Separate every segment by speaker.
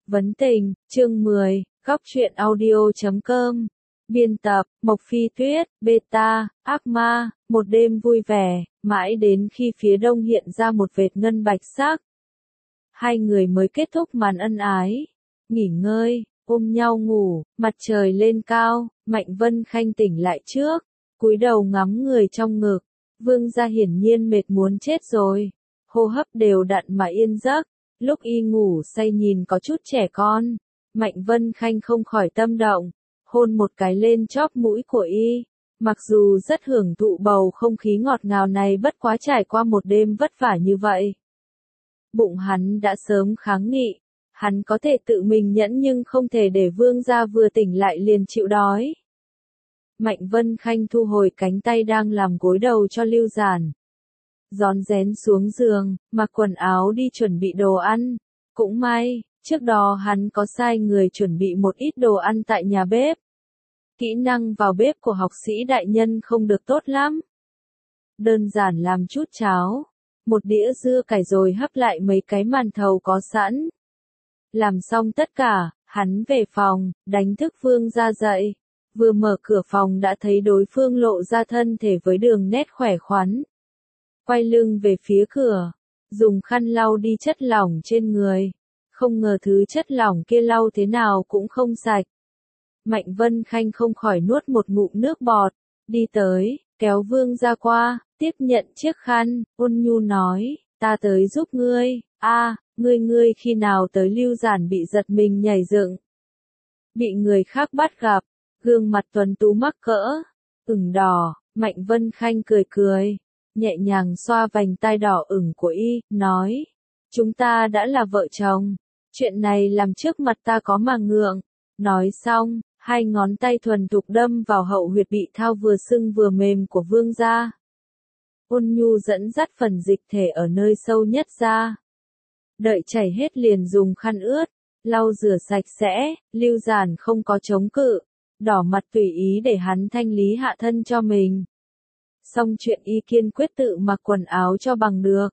Speaker 1: Vấn tình, chương 10, góc truyện audio.com. Biên tập, Mộc Phi Tuyết, Beta, Ác Ma, một đêm vui vẻ, mãi đến khi phía đông hiện ra một vệt ngân bạch sắc. Hai người mới kết thúc màn ân ái. Nghỉ ngơi, ôm nhau ngủ, mặt trời lên cao, Mạnh Vân Khanh tỉnh lại trước, cúi đầu ngắm người trong ngực. Vương gia hiển nhiên mệt muốn chết rồi, hô hấp đều đặn mà yên giấc. Lúc y ngủ say nhìn có chút trẻ con, Mạnh Vân Khanh không khỏi tâm động, hôn một cái lên chóp mũi của y. Mặc dù rất hưởng thụ bầu không khí ngọt ngào này, bất quá trải qua một đêm vất vả như vậy, bụng hắn đã sớm kháng nghị. Hắn có thể tự mình nhẫn nhưng không thể để vương gia vừa tỉnh lại liền chịu đói. Mạnh Vân Khanh thu hồi cánh tay đang làm gối đầu cho Lưu Giản, rón rén xuống giường, mặc quần áo đi chuẩn bị đồ ăn. Cũng may, trước đó hắn có sai người chuẩn bị một ít đồ ăn tại nhà bếp. Kỹ năng vào bếp của học sĩ đại nhân không được tốt lắm. Đơn giản làm chút cháo, một đĩa dưa cải rồi hấp lại mấy cái màn thầu có sẵn. Làm xong tất cả, hắn về phòng, đánh thức Vương gia dậy. Vừa mở cửa phòng đã thấy đối phương lộ ra thân thể với đường nét khỏe khoắn. Quay lưng về phía cửa, dùng khăn lau đi chất lỏng trên người. Không ngờ thứ chất lỏng kia lau thế nào cũng không sạch. Mạnh Vân Khanh không khỏi nuốt một ngụm nước bọt, đi tới, kéo Vương gia qua, tiếp nhận chiếc khăn, ôn nhu nói, ta tới giúp ngươi. Ngươi khi nào tới? Lưu Giản bị giật mình nhảy dựng. Bị người khác bắt gặp, gương mặt tuấn tú mắc cỡ, ửng đỏ. Mạnh Vân Khanh cười, nhẹ nhàng xoa vành tai đỏ ửng của y, nói, chúng ta đã là vợ chồng, chuyện này làm trước mặt ta có mà ngượng. Nói xong, hai ngón tay thuần thục đâm vào hậu huyệt bị thao vừa sưng vừa mềm của vương gia. Ôn nhu dẫn dắt phần dịch thể ở nơi sâu nhất ra. Đợi chảy hết liền dùng khăn ướt, lau rửa sạch sẽ. Lưu Giản không có chống cự, đỏ mặt tùy ý để hắn thanh lý hạ thân cho mình. Xong chuyện y kiên quyết tự mặc quần áo cho bằng được.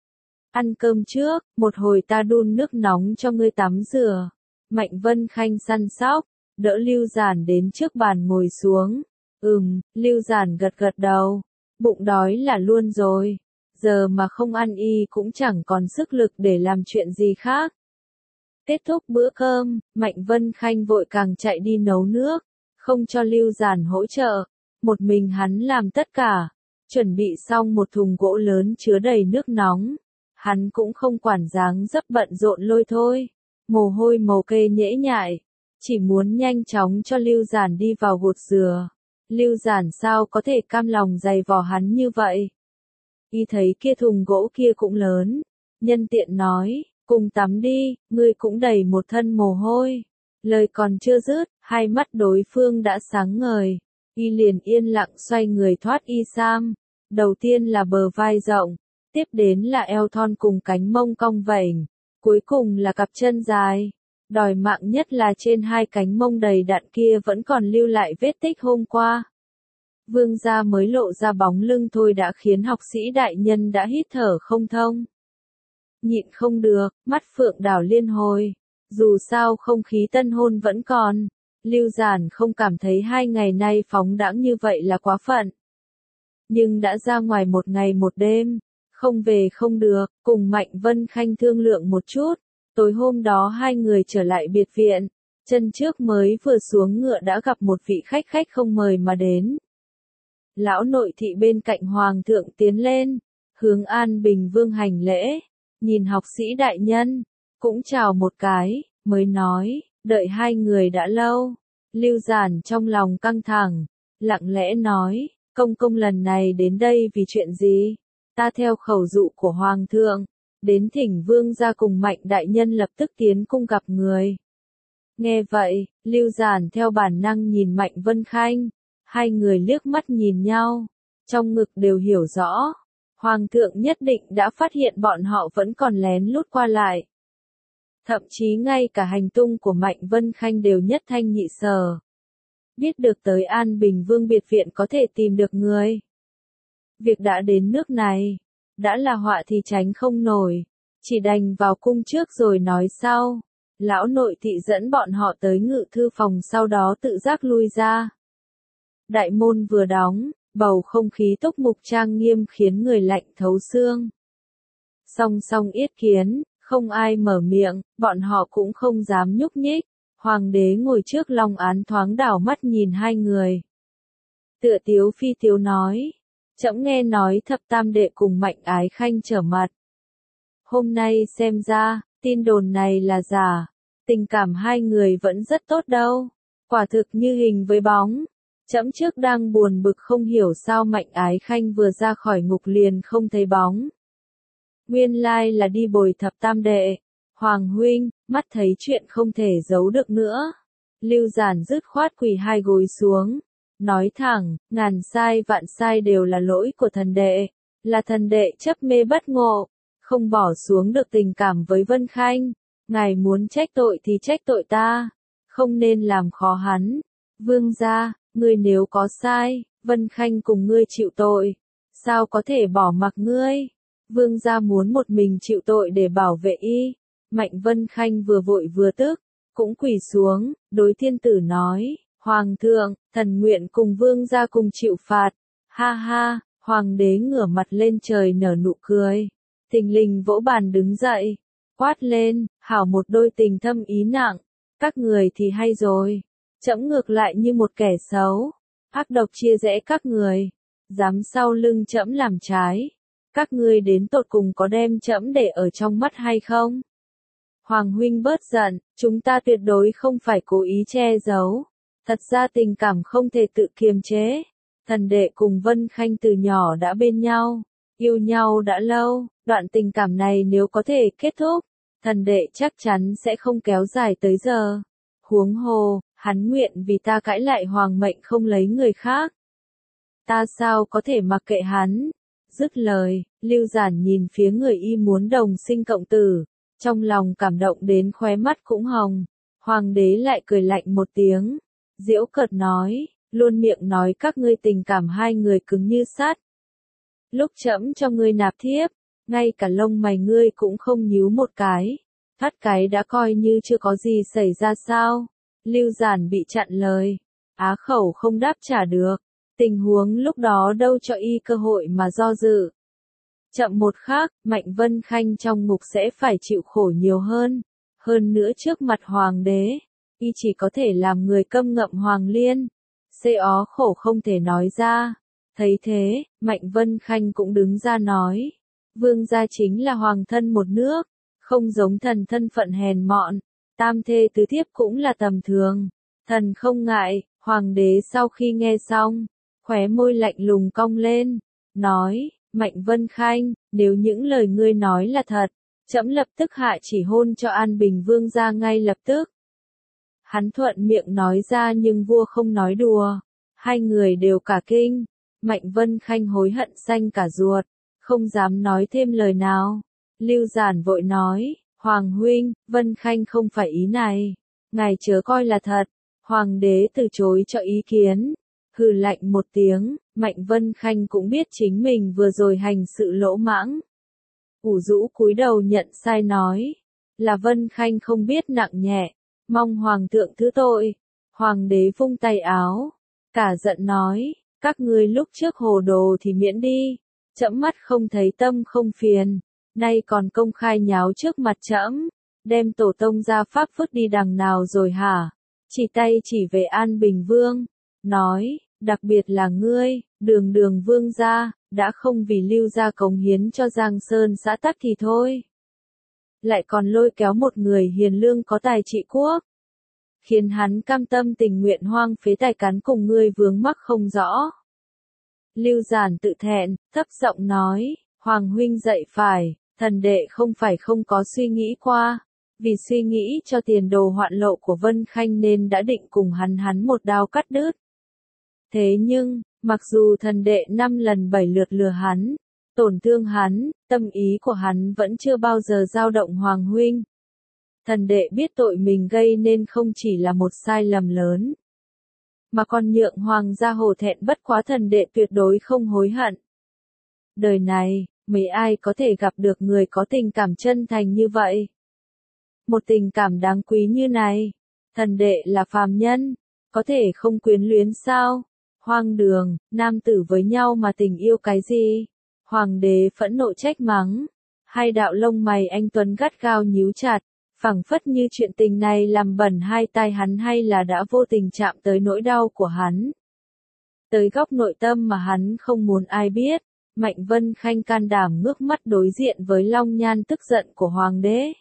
Speaker 1: Ăn cơm trước, một hồi ta đun nước nóng cho ngươi tắm rửa. Mạnh Vân Khanh săn sóc, đỡ Lưu Giản đến trước bàn ngồi xuống. Lưu Giản gật đầu, bụng đói là luôn rồi. Giờ mà không ăn y cũng chẳng còn sức lực để làm chuyện gì khác. Kết thúc bữa cơm, Mạnh Vân Khanh vội càng chạy đi nấu nước, không cho Lưu Giản hỗ trợ. Một mình hắn làm tất cả, chuẩn bị xong một thùng gỗ lớn chứa đầy nước nóng. Hắn cũng không quản dáng dấp bận rộn lôi thôi, mồ hôi mồ kê nhễ nhại, chỉ muốn nhanh chóng cho Lưu Giản đi vào gột rửa. Lưu Giản sao có thể cam lòng giày vò hắn như vậy? Y thấy kia thùng gỗ kia cũng lớn, nhân tiện nói, cùng tắm đi, ngươi cũng đầy một thân mồ hôi. Lời còn chưa dứt, hai mắt đối phương đã sáng ngời. Y liền yên lặng xoay người thoát y sam. Đầu tiên là bờ vai rộng, tiếp đến là eo thon cùng cánh mông cong vểnh, cuối cùng là cặp chân dài. Đòi mạng nhất là trên hai cánh mông đầy đặn kia vẫn còn lưu lại vết tích hôm qua. Vương gia mới lộ ra bóng lưng thôi đã khiến học sĩ đại nhân đã hít thở không thông. Nhịn không được, mắt phượng đảo liên hồi. Dù sao không khí tân hôn vẫn còn. Lưu Giản không cảm thấy 2 ngày nay phóng đãng như vậy là quá phận. Nhưng đã ra ngoài một ngày một đêm, không về không được, cùng Mạnh Vân Khanh thương lượng một chút. Tối hôm đó hai người trở lại biệt viện, chân trước mới vừa xuống ngựa đã gặp một vị khách không mời mà đến. Lão nội thị bên cạnh hoàng thượng tiến lên, hướng An Bình Vương hành lễ, nhìn học sĩ đại nhân, cũng chào một cái, mới nói, đợi hai người đã lâu. Lưu Giản trong lòng căng thẳng, lặng lẽ nói, công lần này đến đây vì chuyện gì? Ta theo khẩu dụ của hoàng thượng, đến thỉnh vương gia cùng Mạnh đại nhân lập tức tiến cung gặp người. Nghe vậy, Lưu Giản theo bản năng nhìn Mạnh Vân Khanh, hai người liếc mắt nhìn nhau, trong ngực đều hiểu rõ, hoàng thượng nhất định đã phát hiện bọn họ vẫn còn lén lút qua lại. Thậm chí ngay cả hành tung của Mạnh Vân Khanh đều nhất thanh nhị sở. Biết được tới An Bình Vương biệt viện có thể tìm được người. Việc đã đến nước này, đã là họa thì tránh không nổi, chỉ đành vào cung trước rồi nói sau. Lão nội thị dẫn bọn họ tới ngự thư phòng sau đó tự giác lui ra. Đại môn vừa đóng, bầu không khí túc mục trang nghiêm khiến người lạnh thấu xương. Song song yết kiến, không ai mở miệng, bọn họ cũng không dám nhúc nhích. Hoàng đế ngồi trước long án thoáng đảo mắt nhìn hai người. Tựa tiếu phi tiếu nói, trẫm nghe nói thập tam đệ cùng Mạnh Ái Khanh trở mặt. Hôm nay xem ra, tin đồn này là giả, tình cảm hai người vẫn rất tốt đâu, quả thực như hình với bóng. Trẫm trước đang buồn bực không hiểu sao Mạnh Ái Khanh vừa ra khỏi ngục liền không thấy bóng. Nguyên lai là đi bồi thập tam đệ. Hoàng huynh, mắt thấy chuyện không thể giấu được nữa. Lưu Giản dứt khoát quỳ hai gối xuống, nói thẳng, ngàn sai vạn sai đều là lỗi của thần đệ, là thần đệ chấp mê bất ngộ, không bỏ xuống được tình cảm với Vân Khanh. Ngài muốn trách tội thì trách tội ta, không nên làm khó hắn. Vương gia, ngươi nếu có sai, Vân Khanh cùng ngươi chịu tội, sao có thể bỏ mặc ngươi? Vương gia muốn một mình chịu tội để bảo vệ y. Mạnh Vân Khanh vừa vội vừa tức, cũng quỳ xuống, đối thiên tử nói, Hoàng thượng, thần nguyện cùng vương gia cùng chịu phạt. Ha ha, hoàng đế ngửa mặt lên trời nở nụ cười, thình lình vỗ bàn đứng dậy, quát lên, hảo một đôi tình thâm ý nặng, các người thì hay rồi, trẫm ngược lại như một kẻ xấu, ác độc chia rẽ các người, dám sau lưng trẫm làm trái, các ngươi đến tột cùng có đem trẫm để ở trong mắt hay không? Hoàng huynh bớt giận, chúng ta tuyệt đối không phải cố ý che giấu. Thật ra tình cảm không thể tự kiềm chế. Thần đệ cùng Vân Khanh từ nhỏ đã bên nhau, yêu nhau đã lâu, đoạn tình cảm này nếu có thể kết thúc, thần đệ chắc chắn sẽ không kéo dài tới giờ. Huống hồ, hắn nguyện vì ta cãi lại hoàng mệnh không lấy người khác. Ta sao có thể mặc kệ hắn? Dứt lời, Lưu Giản nhìn phía người y muốn đồng sinh cộng tử. Trong lòng cảm động đến khóe mắt cũng hồng, hoàng đế lại cười lạnh một tiếng, giễu cợt nói, luôn miệng nói các ngươi tình cảm hai người cứng như sắt. Lúc trẫm cho ngươi nạp thiếp, ngay cả lông mày ngươi cũng không nhíu một cái, thoát cái đã coi như chưa có gì xảy ra sao? Lưu Giản bị chặn lời, á khẩu không đáp trả được, tình huống lúc đó đâu cho y cơ hội mà do dự. Chậm một khắc, Mạnh Vân Khanh trong ngục sẽ phải chịu khổ nhiều hơn. Hơn nữa trước mặt hoàng đế, y chỉ có thể làm người câm ngậm hoàng liên. Xê ó khổ không thể nói ra. Thấy thế, Mạnh Vân Khanh cũng đứng ra nói. Vương gia chính là hoàng thân một nước, không giống thần thân phận hèn mọn. Tam thê tứ thiếp cũng là tầm thường. Thần không ngại, hoàng đế sau khi nghe xong, khóe môi lạnh lùng cong lên, nói. Mạnh Vân Khanh, nếu những lời ngươi nói là thật, trẫm lập tức hạ chỉ hôn cho An Bình Vương gia ngay lập tức. Hắn thuận miệng nói ra nhưng vua không nói đùa, hai người đều cả kinh, Mạnh Vân Khanh hối hận xanh cả ruột, không dám nói thêm lời nào. Lưu Giản vội nói, Hoàng huynh, Vân Khanh không phải ý này, ngài chớ coi là thật. Hoàng đế từ chối cho ý kiến. Hừ lạnh một tiếng, Mạnh Vân Khanh cũng biết chính mình vừa rồi hành sự lỗ mãng. Ủ rũ cúi đầu nhận sai nói, là Vân Khanh không biết nặng nhẹ, mong Hoàng thượng thứ tội. Hoàng đế vung tay áo, cả giận nói, các ngươi lúc trước hồ đồ thì miễn đi, trẫm mắt không thấy tâm không phiền, nay còn công khai nháo trước mặt trẫm, đem tổ tông gia pháp vứt đi đằng nào rồi hả? Chỉ tay chỉ về An Bình Vương, nói, đặc biệt là ngươi, Đường Vương gia, đã không vì Lưu gia cống hiến cho Giang Sơn xã tắc thì thôi. Lại còn lôi kéo một người hiền lương có tài trị quốc, khiến hắn cam tâm tình nguyện hoang phế tài cán cùng ngươi vướng mắc không rõ. Lưu Giản tự thẹn, thấp giọng nói, Hoàng huynh dạy phải, thần đệ không phải không có suy nghĩ qua, vì suy nghĩ cho tiền đồ hoạn lộ của Vân Khanh nên đã định cùng hắn một đao cắt đứt. Thế nhưng, mặc dù thần đệ 5 lần 7 lượt lừa hắn, tổn thương hắn, tâm ý của hắn vẫn chưa bao giờ dao động Hoàng huynh. Thần đệ biết tội mình gây nên không chỉ là một sai lầm lớn, mà còn nhượng Hoàng gia hổ thẹn, bất quá thần đệ tuyệt đối không hối hận. Đời này, mấy ai có thể gặp được người có tình cảm chân thành như vậy? Một tình cảm đáng quý như này, thần đệ là phàm nhân, có thể không quyến luyến sao? Hoang đường, nam tử với nhau mà tình yêu cái gì? Hoàng đế phẫn nộ trách mắng. Hai đạo lông mày anh Tuấn gắt gao nhíu chặt, phảng phất như chuyện tình này làm bẩn hai tai hắn hay là đã vô tình chạm tới nỗi đau của hắn. Tới góc nội tâm mà hắn không muốn ai biết, Mạnh Vân Khanh can đảm ngước mắt đối diện với long nhan tức giận của hoàng đế.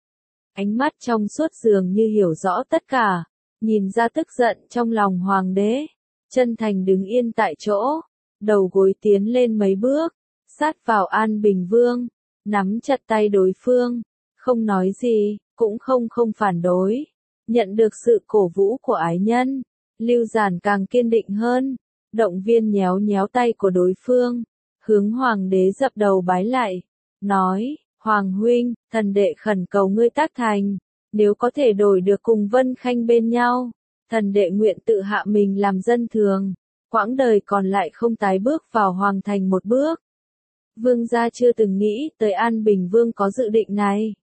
Speaker 1: Ánh mắt trong suốt dường như hiểu rõ tất cả, nhìn ra tức giận trong lòng hoàng đế, chân thành đứng yên tại chỗ, đầu gối tiến lên mấy bước, sát vào An Bình Vương, nắm chặt tay đối phương, không nói gì, cũng không phản đối. Nhận được sự cổ vũ của ái nhân, Lưu Giản càng kiên định hơn, động viên nhéo nhéo tay của đối phương, hướng hoàng đế dập đầu bái lại, nói, Hoàng huynh, thần đệ khẩn cầu ngươi tác thành, nếu có thể đổi được cùng Vân Khanh bên nhau, thần đệ nguyện tự hạ mình làm dân thường, quãng đời còn lại không tái bước vào hoàng thành một bước. Vương gia chưa từng nghĩ tới An Bình Vương có dự định này.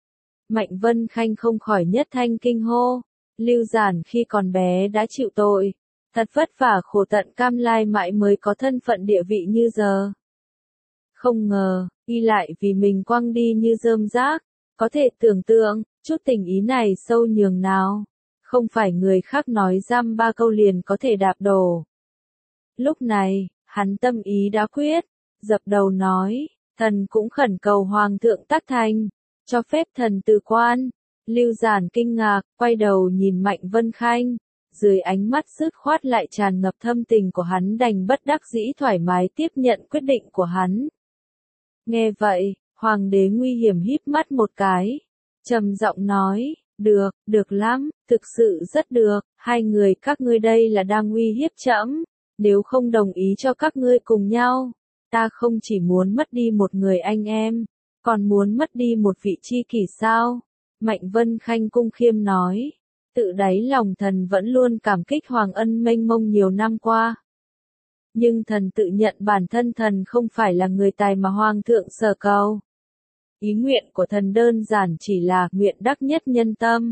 Speaker 1: Mạnh Vân Khanh không khỏi nhất thanh kinh hô, Lưu Giản khi còn bé đã chịu tội, thật vất vả khổ tận cam lai mãi mới có thân phận địa vị như giờ. Không ngờ, y lại vì mình quăng đi như rơm rác, có thể tưởng tượng, chút tình ý này sâu nhường nào, không phải người khác nói dăm ba câu liền có thể đạp đổ. Lúc này, hắn tâm ý đã quyết, dập đầu nói, thần cũng khẩn cầu hoàng thượng tác thành, cho phép thần từ quan. Lưu Giản kinh ngạc, quay đầu nhìn Mạnh Vân Khanh, dưới ánh mắt dứt khoát lại tràn ngập thâm tình của hắn đành bất đắc dĩ thoải mái tiếp nhận quyết định của hắn. Nghe vậy, hoàng đế nguy hiểm híp mắt một cái, trầm giọng nói, được lắm, thực sự rất được, hai người các ngươi đây là đang uy hiếp trẫm, nếu không đồng ý cho các ngươi cùng nhau, ta không chỉ muốn mất đi một người anh em, còn muốn mất đi một vị tri kỷ sao? Mạnh Vân Khanh cung khiêm nói, tự đáy lòng thần vẫn luôn cảm kích Hoàng ân mênh mông nhiều năm qua. Nhưng thần tự nhận bản thân thần không phải là người tài mà Hoàng thượng sở cầu. Ý nguyện của thần đơn giản chỉ là nguyện đắc nhất nhân tâm.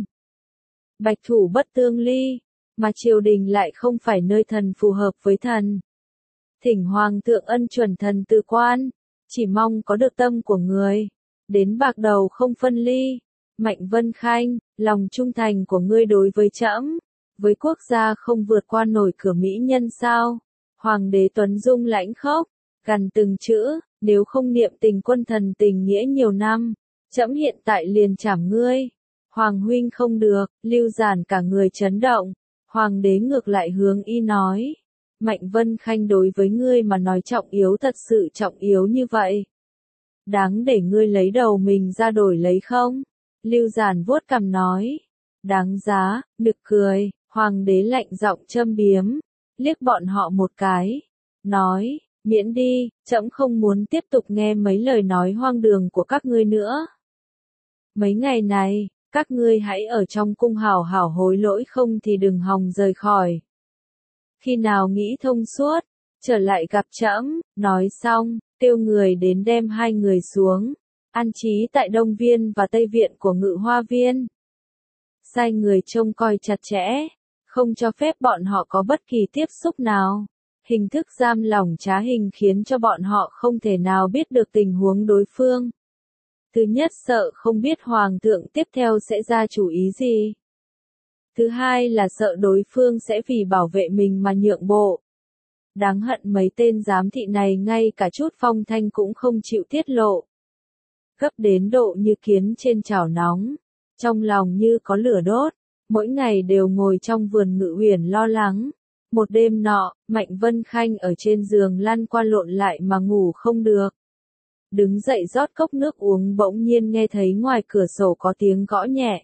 Speaker 1: Bạch thủ bất tương ly, mà triều đình lại không phải nơi thần phù hợp với thần. Thỉnh Hoàng thượng ân chuẩn thần từ quan, chỉ mong có được tâm của người, đến bạc đầu không phân ly. Mạnh Vân Khanh, lòng trung thành của ngươi đối với trẫm, với quốc gia không vượt qua nổi cửa mỹ nhân sao? Hoàng đế Tuấn Dung lãnh khốc, gằn từng chữ, nếu không niệm tình quân thần tình nghĩa nhiều năm, trẫm hiện tại liền trảm ngươi. Hoàng huynh không được, Lưu Giản cả người chấn động, hoàng đế ngược lại hướng y nói, Mạnh Vân Khanh đối với ngươi mà nói trọng yếu thật sự trọng yếu như vậy. Đáng để ngươi lấy đầu mình ra đổi lấy không? Lưu Giản vuốt cằm nói, đáng giá, nực cười, hoàng đế lạnh giọng châm biếm, liếc bọn họ một cái, nói, miễn đi, trẫm không muốn tiếp tục nghe mấy lời nói hoang đường của các ngươi nữa. Mấy ngày này, các ngươi hãy ở trong cung hảo hảo hối lỗi không thì đừng hòng rời khỏi. Khi nào nghĩ thông suốt, trở lại gặp trẫm. Nói xong, kêu người đến đem hai người xuống, an trí tại Đông Viên và Tây Viện của Ngự Hoa Viên. Sai người trông coi chặt chẽ, không cho phép bọn họ có bất kỳ tiếp xúc nào. Hình thức giam lỏng trá hình khiến cho bọn họ không thể nào biết được tình huống đối phương. Thứ nhất sợ không biết Hoàng thượng tiếp theo sẽ ra chủ ý gì. Thứ hai là sợ đối phương sẽ vì bảo vệ mình mà nhượng bộ. Đáng hận mấy tên giám thị này ngay cả chút phong thanh cũng không chịu tiết lộ. Gấp đến độ như kiến trên chảo nóng, trong lòng như có lửa đốt, mỗi ngày đều ngồi trong vườn Ngự Uyển lo lắng. Một đêm nọ, Mạnh Vân Khanh ở trên giường lăn qua lộn lại mà ngủ không được. Đứng dậy rót cốc nước uống bỗng nhiên nghe thấy ngoài cửa sổ có tiếng gõ nhẹ.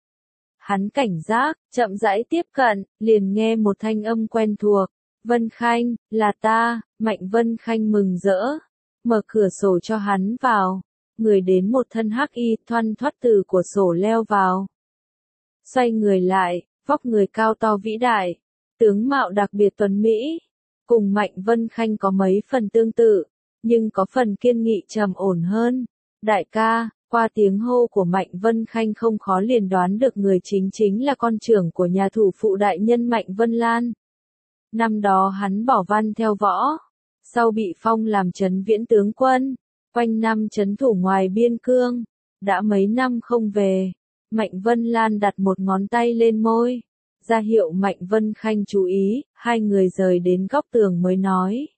Speaker 1: Hắn cảnh giác, chậm rãi tiếp cận, liền nghe một thanh âm quen thuộc. Vân Khanh, là ta. Mạnh Vân Khanh mừng rỡ, mở cửa sổ cho hắn vào. Người đến một thân hắc y thoăn thoắt từ của sổ leo vào. Xoay người lại, vóc người cao to vĩ đại, tướng mạo đặc biệt tuấn mỹ, cùng Mạnh Vân Khanh có mấy phần tương tự, nhưng có phần kiên nghị trầm ổn hơn. Đại ca, Qua tiếng hô của Mạnh Vân Khanh không khó liền đoán được người chính là con trưởng của nhà thủ phụ đại nhân Mạnh Vân Lan. Năm đó hắn bỏ văn theo võ, sau bị phong làm trấn viễn tướng quân, quanh năm trấn thủ ngoài biên cương, đã mấy năm không về. Mạnh Vân Lan đặt một ngón tay lên môi, ra hiệu Mạnh Vân Khanh chú ý, hai người rời đến góc tường mới nói.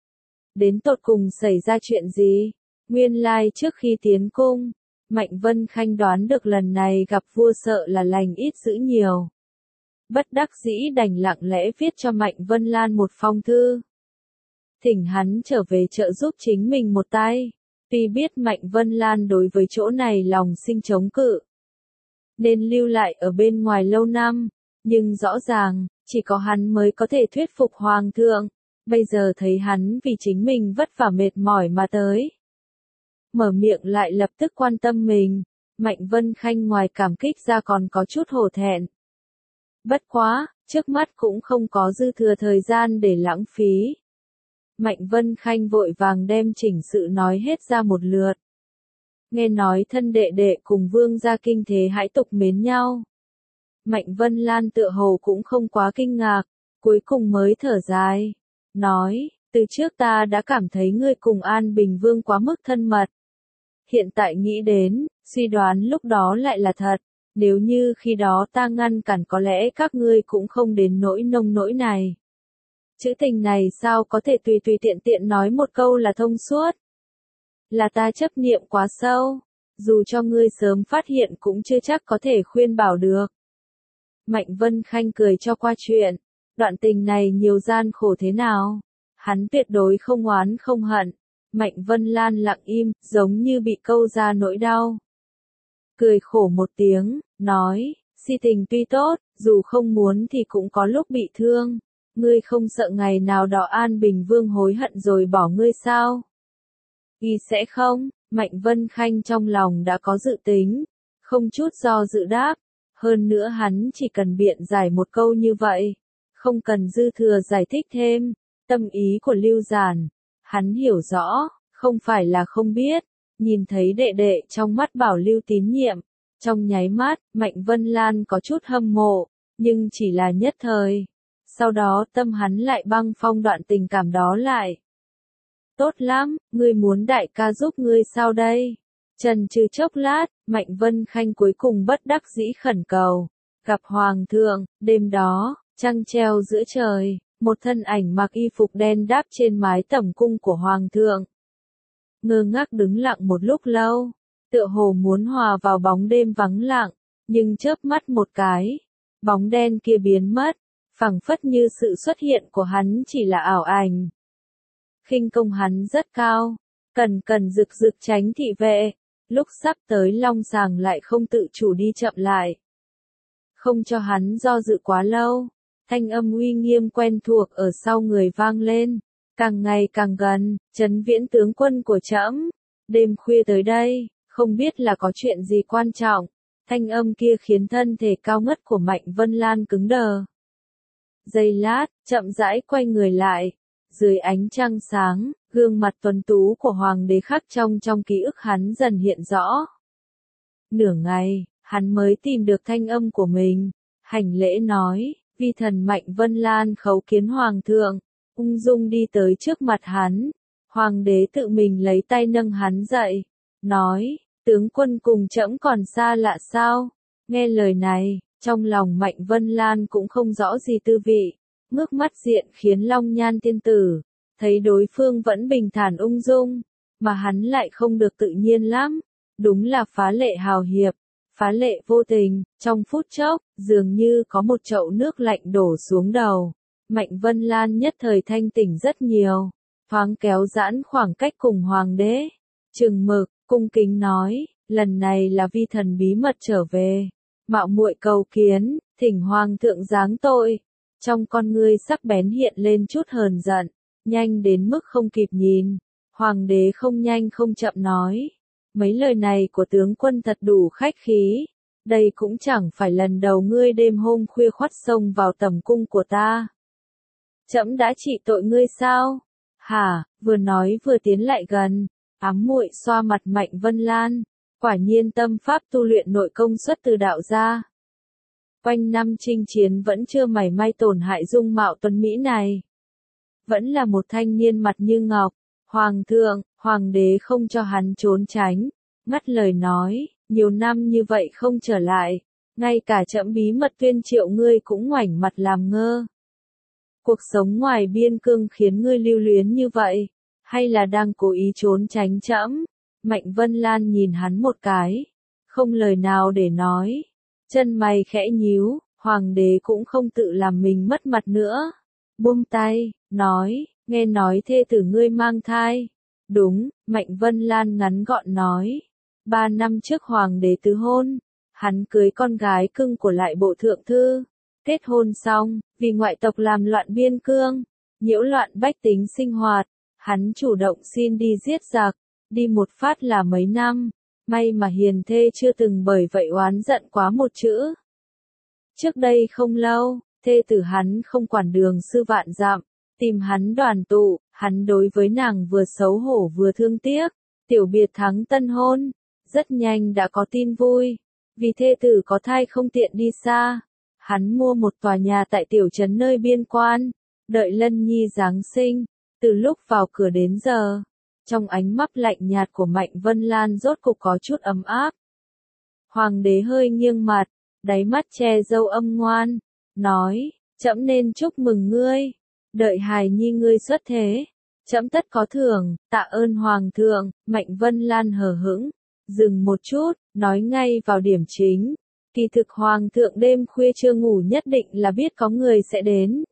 Speaker 1: Đến tột cùng xảy ra chuyện gì? Nguyên lai trước khi tiến cung, Mạnh Vân Khanh đoán được lần này gặp vua sợ là lành ít dữ nhiều. Bất đắc dĩ đành lặng lẽ viết cho Mạnh Vân Lan một phong thư. Thỉnh hắn trở về trợ giúp chính mình một tay. Tuy biết Mạnh Vân Lan đối với chỗ này lòng sinh chống cự, nên lưu lại ở bên ngoài lâu năm, nhưng rõ ràng, chỉ có hắn mới có thể thuyết phục Hoàng thượng. Bây giờ thấy hắn vì chính mình vất vả mệt mỏi mà tới, mở miệng lại lập tức quan tâm mình, Mạnh Vân Khanh ngoài cảm kích ra còn có chút hổ thẹn. Bất quá, trước mắt cũng không có dư thừa thời gian để lãng phí. Mạnh Vân Khanh vội vàng đem chỉnh sự nói hết ra một lượt. Nghe nói thân đệ đệ cùng vương gia kinh thế hãi tục mến nhau. Mạnh Vân Lan tựa hồ cũng không quá kinh ngạc, cuối cùng mới thở dài. Nói, từ trước ta đã cảm thấy ngươi cùng An Bình Vương quá mức thân mật. Hiện tại nghĩ đến, suy đoán lúc đó lại là thật. Nếu như khi đó ta ngăn cản có lẽ các ngươi cũng không đến nỗi nông nỗi này. Chữ tình này sao có thể tùy tiện tiện nói một câu là thông suốt. Là ta chấp niệm quá sâu, dù cho ngươi sớm phát hiện cũng chưa chắc có thể khuyên bảo được. Mạnh Vân Khanh cười cho qua chuyện, đoạn tình này nhiều gian khổ thế nào, hắn tuyệt đối không oán không hận. Mạnh Vân Lan lặng im, giống như bị câu ra nỗi đau. Cười khổ một tiếng, nói, si tình tuy tốt, dù không muốn thì cũng có lúc bị thương. Ngươi không sợ ngày nào đó An Bình Vương hối hận rồi bỏ ngươi sao? Y sẽ không, Mạnh Vân Khanh trong lòng đã có dự tính, không chút do dự đáp. Hơn nữa hắn chỉ cần biện giải một câu như vậy, không cần dư thừa giải thích thêm. Tâm ý của Lưu Giản, hắn hiểu rõ, không phải là không biết. Nhìn thấy đệ đệ trong mắt bảo Lưu tín nhiệm, trong nháy mắt, Mạnh Vân Lan có chút hâm mộ, nhưng chỉ là nhất thời. Sau đó tâm hắn lại băng phong đoạn tình cảm đó lại. Tốt lắm, ngươi muốn đại ca giúp ngươi sao đây? Chần chừ chốc lát, Mạnh Vân Khanh cuối cùng bất đắc dĩ khẩn cầu. Gặp Hoàng thượng, đêm đó, trăng treo giữa trời, một thân ảnh mặc y phục đen đáp trên mái tẩm cung của Hoàng thượng. Ngơ ngác đứng lặng một lúc lâu, tựa hồ muốn hòa vào bóng đêm vắng lặng, nhưng chớp mắt một cái, bóng đen kia biến mất, phảng phất như sự xuất hiện của hắn chỉ là ảo ảnh. Khinh công hắn rất cao, cần rực rực tránh thị vệ, lúc sắp tới long sàng lại không tự chủ đi chậm lại. Không cho hắn do dự quá lâu, thanh âm uy nghiêm quen thuộc ở sau người vang lên, càng ngày càng gần, Trấn Viễn tướng quân của trẫm, đêm khuya tới đây, không biết là có chuyện gì quan trọng. Thanh âm kia khiến thân thể cao ngất của Mạnh Vân Lan cứng đờ. Giây lát, chậm rãi quay người lại, dưới ánh trăng sáng, gương mặt tuấn tú của hoàng đế khắc trong ký ức hắn dần hiện rõ. Nửa ngày, hắn mới tìm được thanh âm của mình, hành lễ nói, vi thần Mạnh Vân Lan khấu kiến hoàng thượng, ung dung đi tới trước mặt hắn. Hoàng đế tự mình lấy tay nâng hắn dậy, nói, tướng quân cùng trẫm còn xa lạ sao? Nghe lời này, trong lòng Mạnh Vân Lan cũng không rõ gì tư vị, ngước mắt diện khiến Long Nhan tiên tử, thấy đối phương vẫn bình thản ung dung, mà hắn lại không được tự nhiên lắm, đúng là phá lệ hào hiệp, phá lệ vô tình. Trong phút chốc, dường như có một chậu nước lạnh đổ xuống đầu, Mạnh Vân Lan nhất thời thanh tỉnh rất nhiều, thoáng kéo giãn khoảng cách cùng hoàng đế, chừng mực, cung kính nói, lần này là vi thần bí mật trở về, mạo muội cầu kiến, thỉnh hoàng thượng giáng tội. Trong con ngươi sắc bén hiện lên chút hờn giận, nhanh đến mức không kịp nhìn. Hoàng đế không nhanh không chậm nói, mấy lời này của tướng quân thật đủ khách khí, đây cũng chẳng phải lần đầu ngươi đêm hôm khuya khoắt xông vào tẩm cung của ta. Trẫm đã trị tội ngươi sao? Hả? Vừa nói vừa tiến lại gần, ám muội xoa mặt Mạnh Vân Lan, Quả nhiên tâm pháp tu luyện nội công xuất từ đạo gia. Quanh năm chinh chiến vẫn chưa mảy may tổn hại dung mạo tuấn Mỹ này. Vẫn là một thanh niên mặt như ngọc. Hoàng thượng, hoàng đế không cho hắn trốn tránh. Ngắt lời nói, nhiều năm như vậy không trở lại. Ngay cả trẫm bí mật tuyên triệu ngươi cũng ngoảnh mặt làm ngơ. Cuộc sống ngoài biên cương khiến ngươi lưu luyến như vậy, hay là đang cố ý trốn tránh trẫm? Mạnh Vân Lan nhìn hắn một cái, không lời nào để nói. Chân mày khẽ nhíu, hoàng đế cũng không tự làm mình mất mặt nữa. Buông tay, nói, nghe nói thê tử ngươi mang thai. Đúng, Mạnh Vân Lan ngắn gọn nói. 3 năm trước hoàng đế tứ hôn, hắn cưới con gái cưng của lại bộ thượng thư. Kết hôn xong, vì ngoại tộc làm loạn biên cương, nhiễu loạn bách tính sinh hoạt, hắn chủ động xin đi giết giặc, đi một phát là mấy năm, may mà hiền thê chưa từng bởi vậy oán giận quá một chữ. Trước đây không lâu, thê tử hắn không quản đường sư vạn dặm, tìm hắn đoàn tụ, hắn đối với nàng vừa xấu hổ vừa thương tiếc, tiểu biệt thắng tân hôn, rất nhanh đã có tin vui, vì thê tử có thai không tiện đi xa. Hắn mua một tòa nhà tại tiểu trấn nơi biên quan, đợi Lân Nhi giáng sinh, từ lúc vào cửa đến giờ, trong ánh mắt lạnh nhạt của Mạnh Vân Lan rốt cục có chút ấm áp. Hoàng đế hơi nghiêng mặt, đáy mắt che dâu âm ngoan, nói, trẫm nên chúc mừng ngươi, đợi hài nhi ngươi xuất thế, trẫm tất có thưởng, tạ ơn hoàng thượng. Mạnh Vân Lan hờ hững, dừng một chút, nói ngay vào điểm chính. Kỳ thực hoàng thượng đêm khuya chưa ngủ nhất định là biết có người sẽ đến.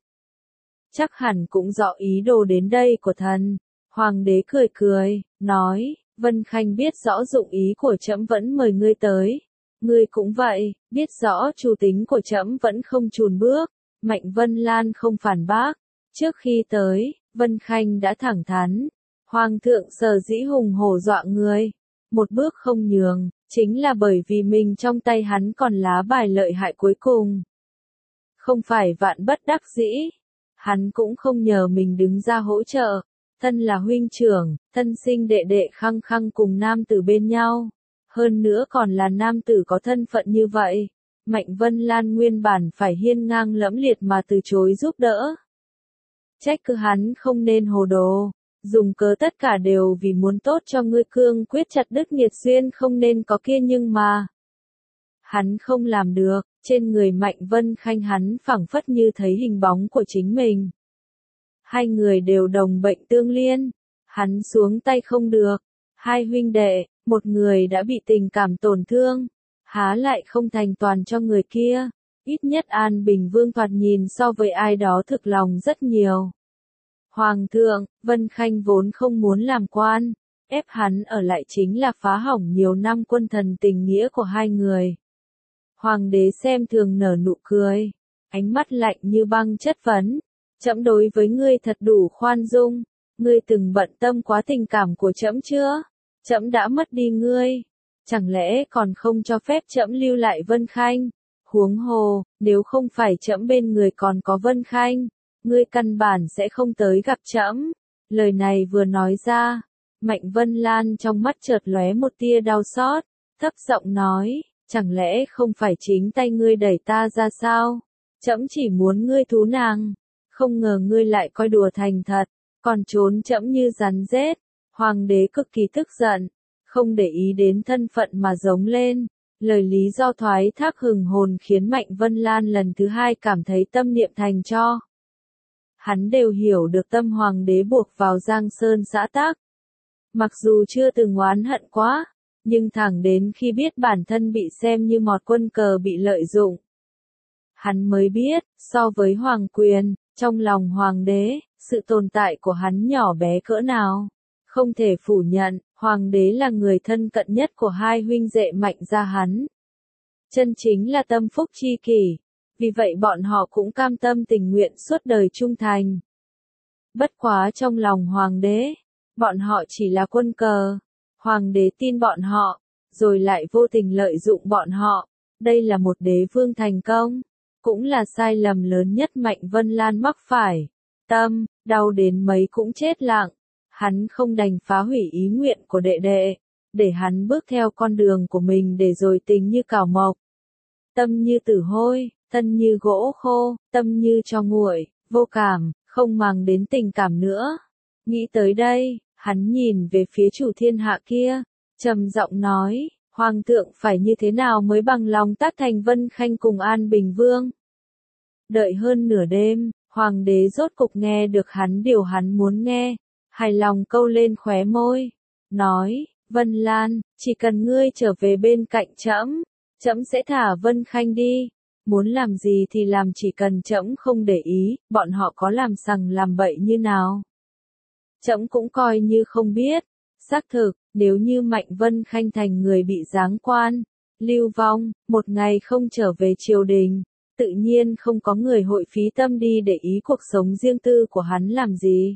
Speaker 1: Chắc hẳn cũng rõ ý đồ đến đây của thần. Hoàng đế cười cười, nói, Vân Khanh biết rõ dụng ý của trẫm vẫn mời ngươi tới. Ngươi cũng vậy, biết rõ chủ tính của trẫm vẫn không chùn bước. Mạnh Vân Lan không phản bác. Trước khi tới, Vân Khanh đã thẳng thắn. Hoàng thượng sở dĩ hùng hổ dọa người. Một bước không nhường, chính là bởi vì mình trong tay hắn còn lá bài lợi hại cuối cùng. Không phải vạn bất đắc dĩ, hắn cũng không nhờ mình đứng ra hỗ trợ, thân là huynh trưởng, thân sinh đệ đệ khăng khăng cùng nam tử bên nhau, hơn nữa còn là nam tử có thân phận như vậy. Mạnh Vân Lan nguyên bản phải hiên ngang lẫm liệt mà từ chối giúp đỡ. Trách cứ hắn không nên hồ đồ. Dùng cớ tất cả đều vì muốn tốt cho ngươi, cương quyết chặt đứt nghiệt duyên không nên có kia, nhưng mà hắn không làm được. Trên người Mạnh Vân Khanh hắn phảng phất như thấy hình bóng của chính mình. Hai người đều đồng bệnh tương liên, hắn xuống tay không được. Hai huynh đệ, một người đã bị tình cảm tổn thương, há lại không thành toàn cho người kia. Ít nhất An Bình Vương thoạt nhìn so với ai đó thực lòng rất nhiều. Hoàng thượng, Vân Khanh vốn không muốn làm quan, ép hắn ở lại chính là phá hỏng nhiều năm quân thần tình nghĩa của hai người. Hoàng đế xem thường nở nụ cười, ánh mắt lạnh như băng chất vấn, trẫm đối với ngươi thật đủ khoan dung, ngươi từng bận tâm quá tình cảm của trẫm chưa? Trẫm đã mất đi ngươi, chẳng lẽ còn không cho phép trẫm lưu lại Vân Khanh? Huống hồ, nếu không phải trẫm bên người còn có Vân Khanh, ngươi căn bản sẽ không tới gặp trẫm. Lời này vừa nói ra, Mạnh Vân Lan trong mắt chợt lóe một tia đau xót, thấp giọng nói, chẳng lẽ không phải chính tay ngươi đẩy ta ra sao? Trẫm chỉ muốn ngươi thú nàng, không ngờ ngươi lại coi đùa thành thật, còn trốn trẫm như rắn rết. Hoàng đế cực kỳ tức giận, không để ý đến thân phận mà giống lên. Lời lý do thoái thác hừng hồn khiến Mạnh Vân Lan lần thứ hai cảm thấy tâm niệm thành tro. Hắn đều hiểu được tâm hoàng đế buộc vào Giang Sơn xã tắc. Mặc dù chưa từng oán hận quá, nhưng thẳng đến khi biết bản thân bị xem như một quân cờ bị lợi dụng, hắn mới biết, so với hoàng quyền, trong lòng hoàng đế, sự tồn tại của hắn nhỏ bé cỡ nào. Không thể phủ nhận, hoàng đế là người thân cận nhất của hai huynh đệ Mạnh gia hắn. Chân chính là tâm phúc chi kỷ, vì vậy bọn họ cũng cam tâm tình nguyện suốt đời trung thành. Bất quá trong lòng hoàng đế, bọn họ chỉ là quân cờ. Hoàng đế tin bọn họ, rồi lại vô tình lợi dụng bọn họ. Đây là một đế vương thành công, cũng là sai lầm lớn nhất Mạnh Vân Lan mắc phải. Tâm, đau đến mấy cũng chết lặng. Hắn không đành phá hủy ý nguyện của đệ đệ, để hắn bước theo con đường của mình để rồi tình như cảo mộc, tâm như tử hôi, thân như gỗ khô, tâm như tro nguội, vô cảm, không màng đến tình cảm nữa. Nghĩ tới đây, hắn nhìn về phía chủ thiên hạ kia, trầm giọng nói, Hoàng thượng phải như thế nào mới bằng lòng tác thành Vân Khanh cùng An Bình Vương. Đợi hơn nửa đêm, Hoàng đế rốt cục nghe được điều hắn muốn nghe, hài lòng câu lên khóe môi, nói, Vân Lan, chỉ cần ngươi trở về bên cạnh trẫm, trẫm sẽ thả Vân Khanh đi, muốn làm gì thì làm, chỉ cần trẫm không để ý, bọn họ có làm sằng làm bậy như nào. Trẫm cũng coi như không biết. Xác thực, nếu như Mạnh Vân Khanh thành người bị giáng quan, lưu vong, một ngày không trở về triều đình, tự nhiên không có người hội phí tâm đi để ý cuộc sống riêng tư của hắn làm gì.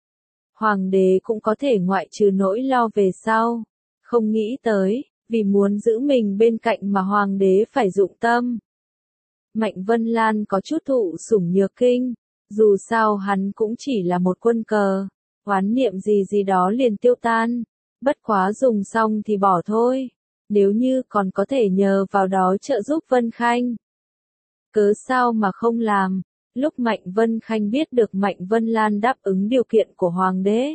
Speaker 1: Hoàng đế cũng có thể ngoại trừ nỗi lo về sau, không nghĩ tới, vì muốn giữ mình bên cạnh mà hoàng đế phải dụng tâm. Mạnh Vân Lan có chút thụ sủng nhược kinh, dù sao hắn cũng chỉ là một quân cờ, oán niệm gì đó liền tiêu tan, bất quá dùng xong thì bỏ thôi, nếu như còn có thể nhờ vào đó trợ giúp Vân Khanh. Cớ sao mà không làm, lúc Mạnh Vân Khanh biết được Mạnh Vân Lan đáp ứng điều kiện của hoàng đế.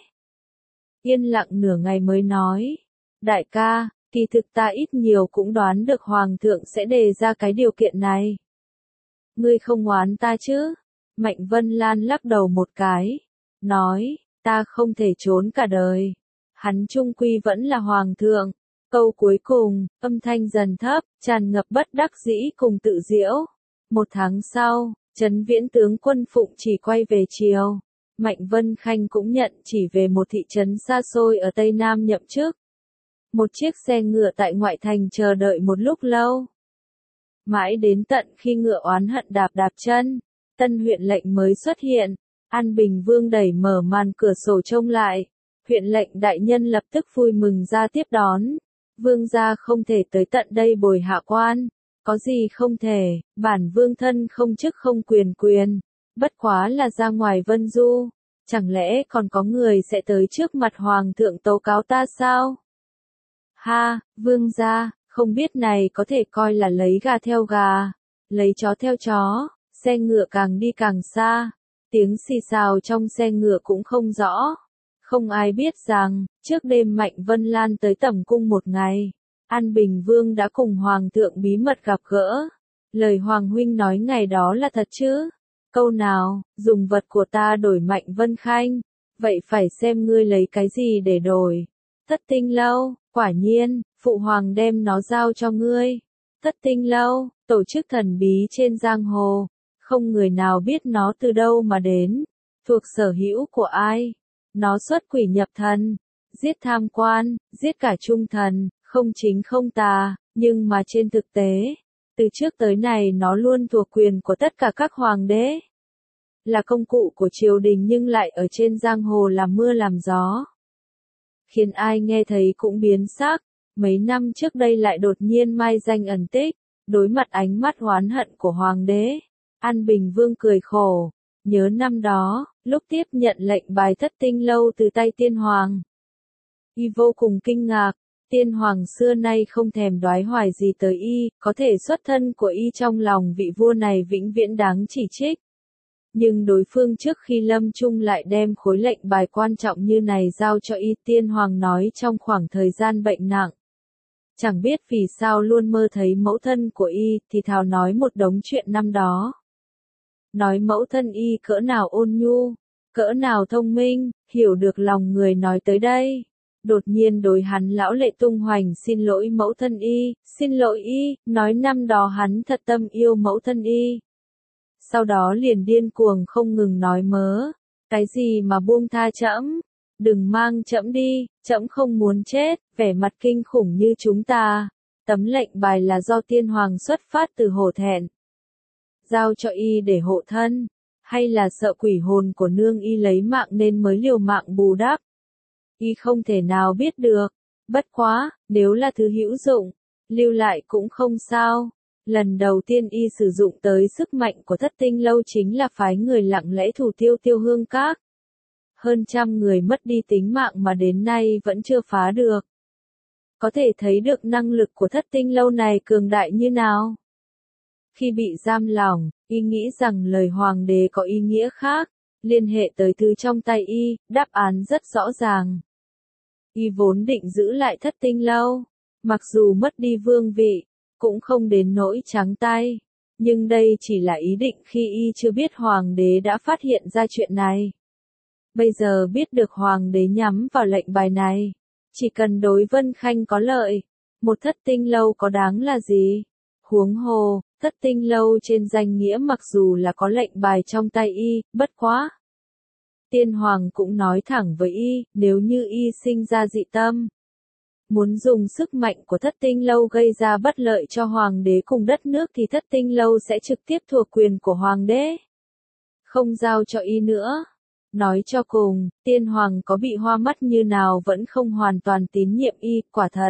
Speaker 1: Yên lặng nửa ngày mới nói, đại ca, kỳ thực ta ít nhiều cũng đoán được hoàng thượng sẽ đề ra cái điều kiện này. Ngươi không oán ta chứ? Mạnh Vân Lan lắc đầu một cái, nói, ta không thể trốn cả đời. Hắn chung quy vẫn là hoàng thượng. Câu cuối cùng, âm thanh dần thấp, tràn ngập bất đắc dĩ cùng tự giễu. Một tháng sau, Trấn Viễn tướng quân Phụng Chỉ quay về triều. Mạnh Vân Khanh cũng nhận chỉ về một thị trấn xa xôi ở Tây Nam nhậm chức. Một chiếc xe ngựa tại ngoại thành chờ đợi một lúc lâu. Mãi đến tận khi ngựa oán hận đạp chân, tân huyện lệnh mới xuất hiện. An Bình Vương đẩy mở màn cửa sổ trông lại. Huyện lệnh đại nhân lập tức vui mừng ra tiếp đón. Vương gia không thể tới tận đây bồi hạ quan. Có gì không thể, bản vương thân không chức không quyền. Bất quá là ra ngoài vân du. Chẳng lẽ còn có người sẽ tới trước mặt hoàng thượng tố cáo ta sao? Ha, vương gia, không biết này có thể coi là lấy gà theo gà, lấy chó theo chó. Xe ngựa càng đi càng xa. Tiếng xì xào trong xe ngựa cũng không rõ. Không ai biết rằng, trước đêm Mạnh Vân Lan tới tẩm cung một ngày, An Bình Vương đã cùng Hoàng thượng bí mật gặp gỡ. Lời Hoàng huynh nói ngày đó là thật chứ? Câu nào, dùng vật của ta đổi Mạnh Vân Khanh, vậy phải xem ngươi lấy cái gì để đổi. Thất Tinh Lâu, quả nhiên, Phụ Hoàng đem nó giao cho ngươi. Thất Tinh Lâu, tổ chức thần bí trên giang hồ, không người nào biết nó từ đâu mà đến, thuộc sở hữu của ai. Nó xuất quỷ nhập thần, giết tham quan, giết cả trung thần, không chính không tà, nhưng mà trên thực tế, từ trước tới nay nó luôn thuộc quyền của tất cả các hoàng đế. Là công cụ của triều đình nhưng lại ở trên giang hồ làm mưa làm gió. Khiến ai nghe thấy cũng biến sắc, mấy năm trước đây lại đột nhiên mai danh ẩn tích, đối mặt ánh mắt oán hận của hoàng đế. An Bình Vương cười khổ, nhớ năm đó, lúc tiếp nhận lệnh bài Thất Tinh Lâu từ tay tiên hoàng. Y vô cùng kinh ngạc, tiên hoàng xưa nay không thèm đoái hoài gì tới y, có thể xuất thân của y trong lòng vị vua này vĩnh viễn đáng chỉ trích. Nhưng đối phương trước khi lâm chung lại đem khối lệnh bài quan trọng như này giao cho y, tiên hoàng nói trong khoảng thời gian bệnh nặng. Chẳng biết vì sao luôn mơ thấy mẫu thân của y, thì thào nói một đống chuyện năm đó. Nói mẫu thân y cỡ nào ôn nhu, cỡ nào thông minh, hiểu được lòng người nói tới đây. Đột nhiên đối hắn lão lệ tung hoành xin lỗi mẫu thân y, xin lỗi y, nói năm đó hắn thật tâm yêu mẫu thân y. Sau đó liền điên cuồng không ngừng nói mớ, cái gì mà buông tha trẫm, đừng mang trẫm đi, trẫm không muốn chết, vẻ mặt kinh khủng như chúng ta. Tấm lệnh bài là do tiên hoàng xuất phát từ hổ thẹn. Giao cho y để hộ thân, hay là sợ quỷ hồn của nương y lấy mạng nên mới liều mạng bù đắp. Y không thể nào biết được, bất quá, nếu là thứ hữu dụng, lưu lại cũng không sao. Lần đầu tiên y sử dụng tới sức mạnh của Thất Tinh Lâu chính là phái người lặng lẽ thủ tiêu hương các. Hơn trăm người mất đi tính mạng mà đến nay vẫn chưa phá được. có thể thấy được năng lực của thất tinh lâu này cường đại như nào. Khi bị giam lỏng, y nghĩ rằng lời hoàng đế có ý nghĩa khác, liên hệ tới thứ trong tay y, đáp án rất rõ ràng. Y vốn định giữ lại thất tinh lâu, mặc dù mất đi vương vị, cũng không đến nỗi trắng tay, nhưng đây chỉ là ý định khi y chưa biết hoàng đế đã phát hiện ra chuyện này. Bây giờ biết được hoàng đế nhắm vào lệnh bài này, chỉ cần đối Vân Khanh có lợi, một thất tinh lâu có đáng là gì? Huống hồ, thất tinh lâu trên danh nghĩa mặc dù là có lệnh bài trong tay y, bất quá. Tiên hoàng cũng nói thẳng với y, nếu như y sinh ra dị tâm, muốn dùng sức mạnh của thất tinh lâu gây ra bất lợi cho hoàng đế cùng đất nước thì thất tinh lâu sẽ trực tiếp thuộc quyền của hoàng đế, không giao cho y nữa. Nói cho cùng, tiên hoàng có bị hoa mắt như nào vẫn không hoàn toàn tín nhiệm y, quả thật.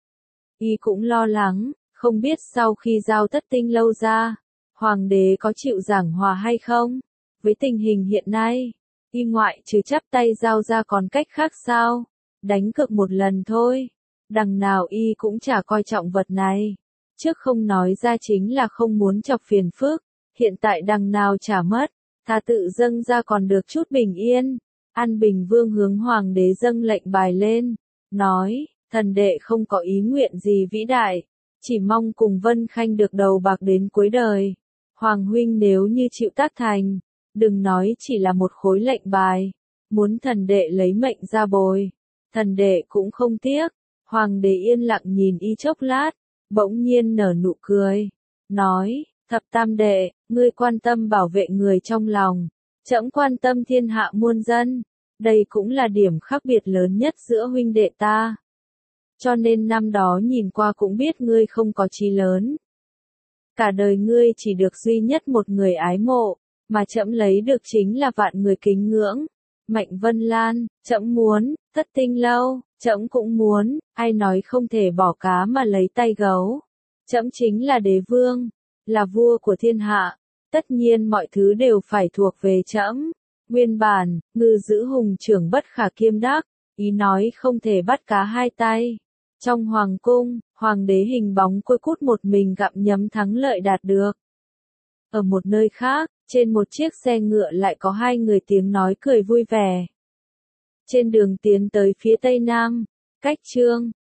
Speaker 1: Y cũng lo lắng, không biết sau khi giao thất tinh lâu ra, hoàng đế có chịu giảng hòa hay không? Với tình hình hiện nay, y ngoại trừ chắp tay giao ra còn cách khác sao? Đánh cược một lần thôi. Đằng nào y cũng chả coi trọng vật này. Trước không nói ra chính là không muốn chọc phiền phức, hiện tại đằng nào chả mất. Thà tự dâng ra còn được chút bình yên. An Bình Vương hướng hoàng đế dâng lệnh bài lên, nói, thần đệ không có ý nguyện gì vĩ đại, chỉ mong cùng Vân Khanh được đầu bạc đến cuối đời. Hoàng huynh nếu như chịu tác thành, đừng nói chỉ là một khối lệnh bài, muốn thần đệ lấy mệnh ra bồi, thần đệ cũng không tiếc. Hoàng đế yên lặng nhìn y chốc lát, bỗng nhiên nở nụ cười, nói, thập tam đệ, ngươi quan tâm bảo vệ người trong lòng, trẫm quan tâm thiên hạ muôn dân, đây cũng là điểm khác biệt lớn nhất giữa huynh đệ ta. Cho nên năm đó nhìn qua cũng biết ngươi không có chí lớn. Cả đời ngươi chỉ được duy nhất một người ái mộ, mà trẫm lấy được chính là vạn người kính ngưỡng. Mạnh Vân Lan, trẫm muốn, thất tinh lâu, trẫm cũng muốn, ai nói không thể bỏ cá mà lấy tay gấu. Trẫm chính là đế vương, là vua của thiên hạ, tất nhiên mọi thứ đều phải thuộc về trẫm. Nguyên bản, ngư giữ hùng trưởng bất khả kiêm đắc, ý nói không thể bắt cá hai tay. Trong hoàng cung, hoàng đế hình bóng côi cút một mình gặm nhấm thắng lợi đạt được. Ở một nơi khác, trên một chiếc xe ngựa lại có hai người tiếng nói cười vui vẻ. Trên đường tiến tới phía tây nam, cách Trương